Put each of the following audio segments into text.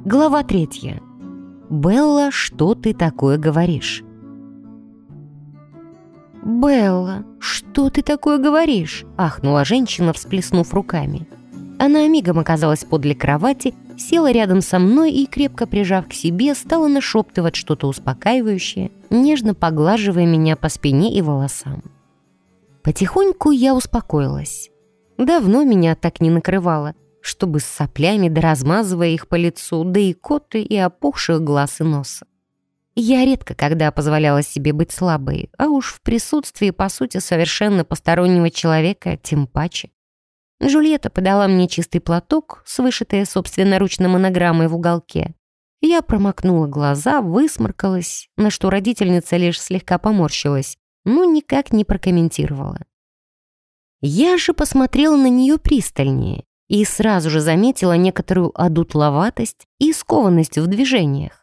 Глава 3. «Белла, что ты такое говоришь?» «Белла, что ты такое говоришь?» — ахнула женщина, всплеснув руками. Она мигом оказалась подле кровати, села рядом со мной и, крепко прижав к себе, стала нашептывать что-то успокаивающее, нежно поглаживая меня по спине и волосам. Потихоньку я успокоилась. Давно меня так не накрывало, чтобы с соплями да размазывая их по лицу, да икоты и опухших глаз и носа. Я редко когда позволяла себе быть слабой, а уж в присутствии, по сути, совершенно постороннего человека, тем паче. Джульетта подала мне чистый платок с вышитой собственноручно монограммой в уголке. Я промокнула глаза, высморкалась, на что родительница лишь слегка поморщилась, но никак не прокомментировала. Я же посмотрела на нее пристальнее и сразу же заметила некоторую одутловатость и скованность в движениях.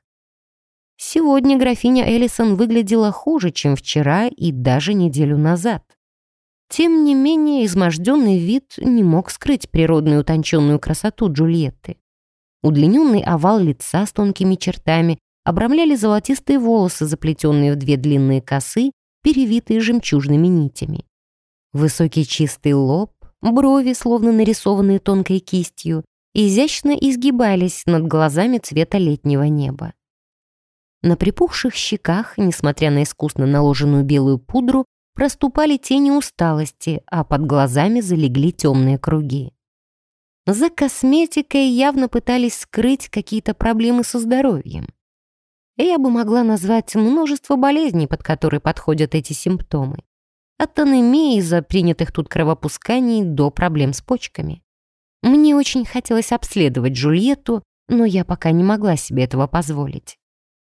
Сегодня графиня Эллисон выглядела хуже, чем вчера и даже неделю назад. Тем не менее, изможденный вид не мог скрыть природную утонченную красоту Джульетты. Удлиненный овал лица с тонкими чертами обрамляли золотистые волосы, заплетенные в две длинные косы, перевитые жемчужными нитями. Высокий чистый лоб, брови, словно нарисованные тонкой кистью, изящно изгибались над глазами цвета летнего неба. На припухших щеках, несмотря на искусно наложенную белую пудру, проступали тени усталости, а под глазами залегли темные круги. За косметикой явно пытались скрыть какие-то проблемы со здоровьем. Я бы могла назвать множество болезней, под которые подходят эти симптомы. От анемии из-за принятых тут кровопусканий до проблем с почками. Мне очень хотелось обследовать Джульетту, но я пока не могла себе этого позволить.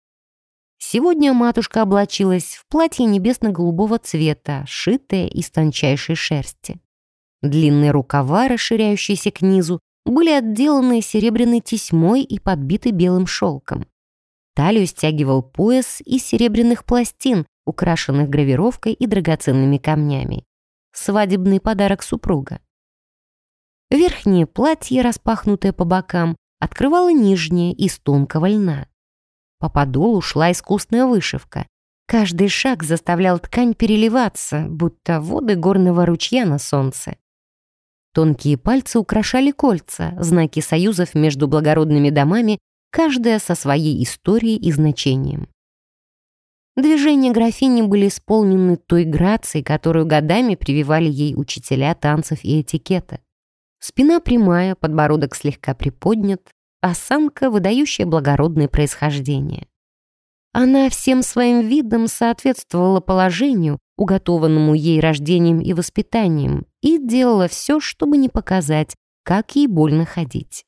Сегодня матушка облачилась в платье небесно-голубого цвета, шитое из тончайшей шерсти. Длинные рукава, расширяющиеся к низу, были отделаны серебряной тесьмой и подбиты белым шелком. Талию стягивал пояс из серебряных пластин, украшенных гравировкой и драгоценными камнями. Свадебный подарок супруга. Верхнее платье, распахнутое по бокам, открывало нижнее из тонкого льна. По подолу шла искусная вышивка. Каждый шаг заставлял ткань переливаться, будто воды горного ручья на солнце. Тонкие пальцы украшали кольца, знаки союзов между благородными домами, каждая со своей историей и значением. Движения графини были исполнены той грацией, которую годами прививали ей учителя танцев и этикета. Спина прямая, подбородок слегка приподнят, осанка, выдающая благородное происхождение. Она всем своим видом соответствовала положению, уготованному ей рождением и воспитанием, и делала все, чтобы не показать, как ей больно ходить.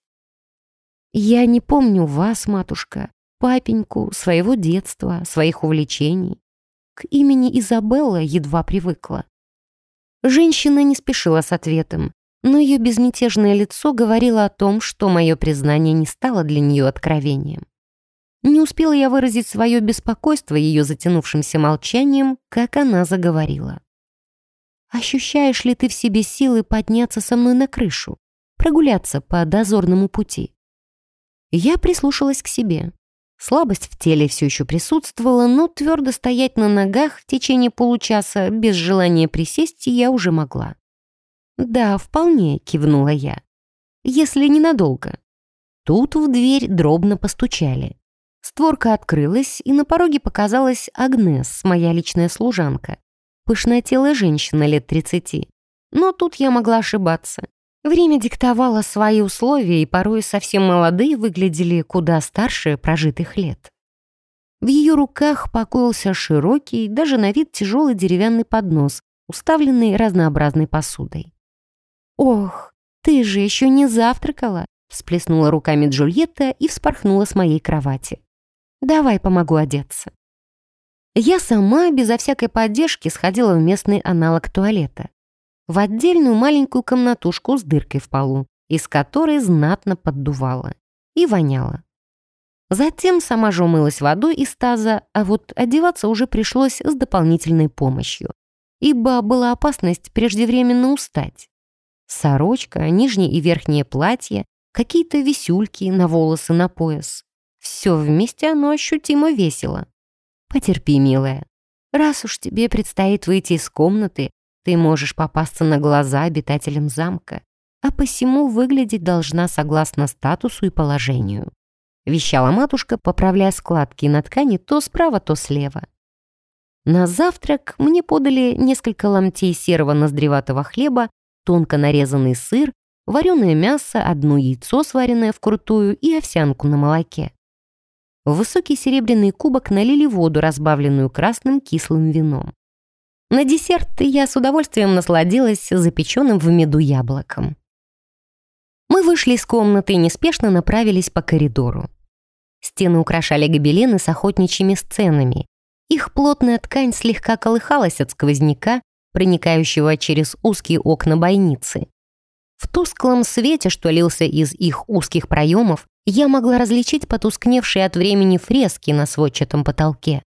«Я не помню вас, матушка, папеньку, своего детства, своих увлечений. К имени Изабелла едва привыкла». Женщина не спешила с ответом, но ее безмятежное лицо говорило о том, что мое признание не стало для нее откровением. Не успела я выразить свое беспокойство ее затянувшимся молчанием, как она заговорила. «Ощущаешь ли ты в себе силы подняться со мной на крышу, прогуляться по дозорному пути?» Я прислушалась к себе. Слабость в теле все еще присутствовала, но твердо стоять на ногах в течение получаса без желания присесть я уже могла. «Да, вполне», — кивнула я. «Если ненадолго». Тут в дверь дробно постучали. Створка открылась, и на пороге показалась Агнес, моя личная служанка. Пышнотелая женщина лет 30. Но тут я могла ошибаться. Время диктовало свои условия, и порой совсем молодые выглядели куда старше прожитых лет. В ее руках покоился широкий, даже на вид тяжелый деревянный поднос, уставленный разнообразной посудой. «Ох, ты же еще не завтракала!» всплеснула руками Джульетта и вспорхнула с моей кровати. «Давай помогу одеться». Я сама, безо всякой поддержки, сходила в местный аналог туалета. В отдельную маленькую комнатушку с дыркой в полу, из которой знатно поддувало и воняло. Затем сама же умылась водой из таза, а вот одеваться уже пришлось с дополнительной помощью, ибо была опасность преждевременно устать. Сорочка, нижнее и верхнее платье, какие-то висюльки на волосы, на пояс. Все вместе оно ощутимо весело. Потерпи, милая. Раз уж тебе предстоит выйти из комнаты, ты можешь попасться на глаза обитателям замка, а посему выглядеть должна согласно статусу и положению. Вещала матушка, поправляя складки на ткани то справа, то слева. На завтрак мне подали несколько ломтей серого ноздреватого хлеба, тонко нарезанный сыр, вареное мясо, одно яйцо, сваренное вкрутую, и овсянку на молоке. В высокий серебряный кубок налили воду, разбавленную красным кислым вином. На десерт я с удовольствием насладилась запеченным в меду яблоком. Мы вышли из комнаты и неспешно направились по коридору. Стены украшали гобелены с охотничьими сценами. Их плотная ткань слегка колыхалась от сквозняка, проникающего через узкие окна бойницы. В тусклом свете, что лился из их узких проемов, я могла различить потускневшие от времени фрески на сводчатом потолке.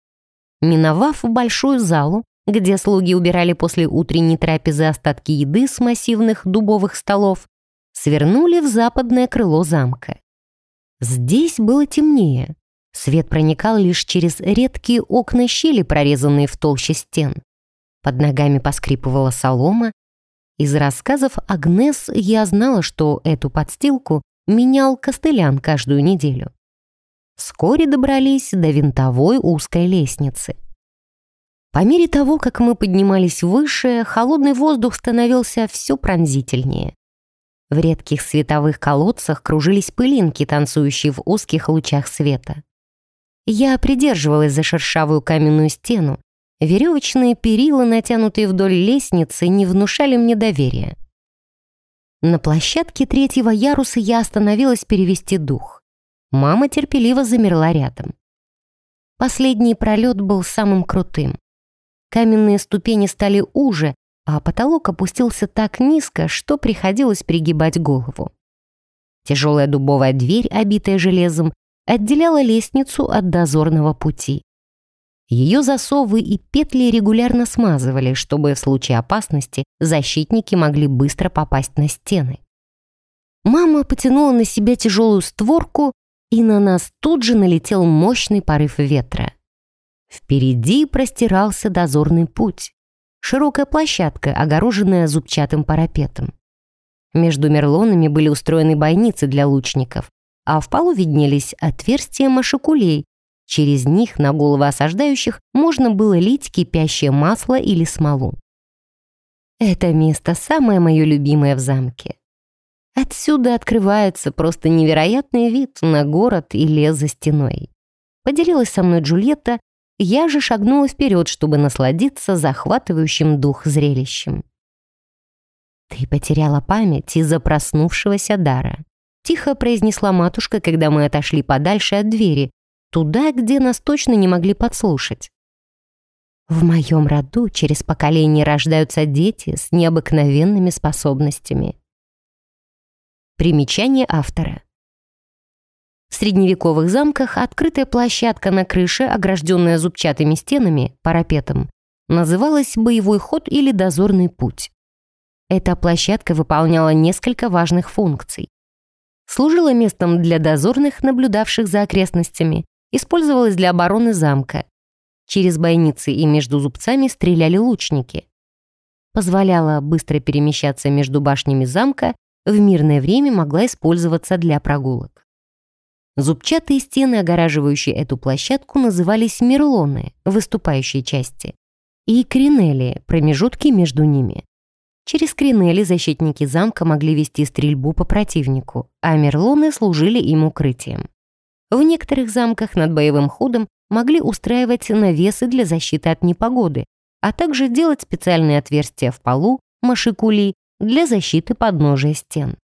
Миновав большую залу, где слуги убирали после утренней трапезы остатки еды с массивных дубовых столов, свернули в западное крыло замка. Здесь было темнее. Свет проникал лишь через редкие окна-щели, прорезанные в толще стен. Под ногами поскрипывала солома. Из рассказов Агнес я знала, что эту подстилку менял костылян каждую неделю. Вскоре добрались до винтовой узкой лестницы. По мере того, как мы поднимались выше, холодный воздух становился все пронзительнее. В редких световых колодцах кружились пылинки, танцующие в узких лучах света. Я придерживалась за шершавую каменную стену. Веревочные перила, натянутые вдоль лестницы, не внушали мне доверия. На площадке 3-го яруса я остановилась перевести дух. Мама терпеливо замерла рядом. Последний пролет был самым крутым. Каменные ступени стали уже, а потолок опустился так низко, что приходилось пригибать голову. Тяжелая дубовая дверь, обитая железом, отделяла лестницу от дозорного пути. Ее засовы и петли регулярно смазывали, чтобы в случае опасности защитники могли быстро попасть на стены. Мама потянула на себя тяжелую створку, и на нас тут же налетел мощный порыв ветра. Впереди простирался дозорный путь. Широкая площадка, огороженная зубчатым парапетом. Между мерлонами были устроены бойницы для лучников, а в полу виднелись отверстия машикулей. Через них на головы осаждающих можно было лить кипящее масло или смолу. Это место самое мое любимое в замке. Отсюда открывается просто невероятный вид на город и лес за стеной. Поделилась со мной Джульетта, я же шагнула вперед, чтобы насладиться захватывающим дух зрелищем. «Ты потеряла память из-за проснувшегося дара», тихо произнесла матушка, когда мы отошли подальше от двери, туда, где нас точно не могли подслушать. «В моем роду через поколение рождаются дети с необыкновенными способностями». Примечание автора. В средневековых замках открытая площадка на крыше, огражденная зубчатыми стенами, парапетом, называлась боевой ход или дозорный путь. Эта площадка выполняла несколько важных функций. Служила местом для дозорных, наблюдавших за окрестностями, использовалась для обороны замка. Через бойницы и между зубцами стреляли лучники. Позволяла быстро перемещаться между башнями замка, в мирное время могла использоваться для прогулок. Зубчатые стены, огораживающие эту площадку, назывались мерлоны, выступающие части, и кринели, промежутки между ними. Через кринели защитники замка могли вести стрельбу по противнику, а мерлоны служили им укрытием. В некоторых замках над боевым ходом могли устраивать навесы для защиты от непогоды, а также делать специальные отверстия в полу, машикули, для защиты подножия стен.